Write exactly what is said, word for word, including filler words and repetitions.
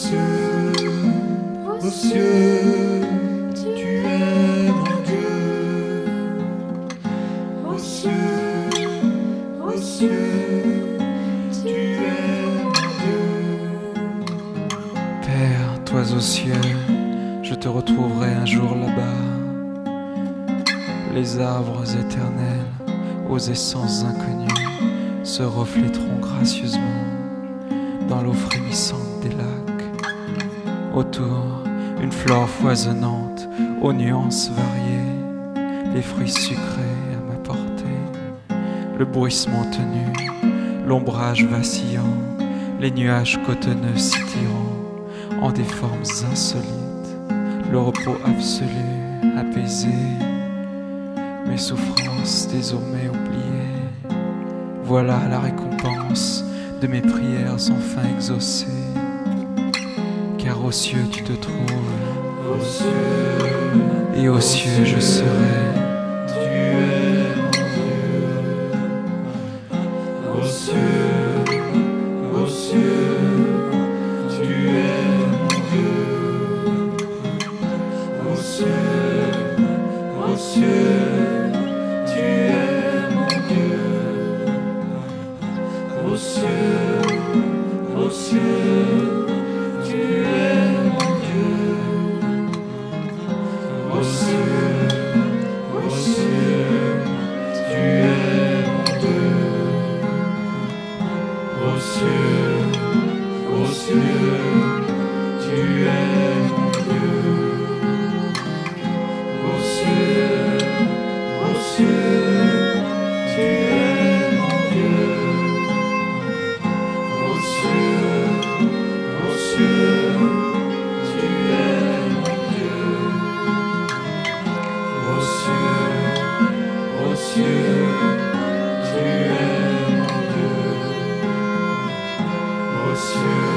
cieux, aux cieux, tu es mon Dieu. Aux cieux, aux cieux, tu es mon Dieu. Père, toi aux cieux, je te retrouverai un jour là-bas. Les arbres éternels, aux essences inconnues, se reflèteront gracieusement dans l'eau frémissante des lacs. Autour, une flore foisonnante, aux nuances variées, les fruits sucrés à ma portée, le bruissement tenu, l'ombrage vacillant, les nuages cotonneux scintillant en des formes insolites, le repos absolu, apaisé, mes souffrances désormais oubliées. Voilà la récompense de mes prières enfin exaucées, car aux cieux tu te trouves, aux cieux, et aux cieux je serai. Tu es mon Dieu. Aux cieux, aux cieux, tu es mon Dieu. Aux cieux, aux cieux, tu es mon Dieu. Aux cieux, aux cieux, tu es mon Dieu. Aux cieux, aux cieux, tu es mon Dieu. Aux cieux, aux cieux, tu es mon Dieu. Aux cieux, aux cieux, tu es mon Dieu. Aux cieux, aux cieux, tu es mon Dieu. Aux cieux, aux cieux, tu es mon Dieu. Aux cieux,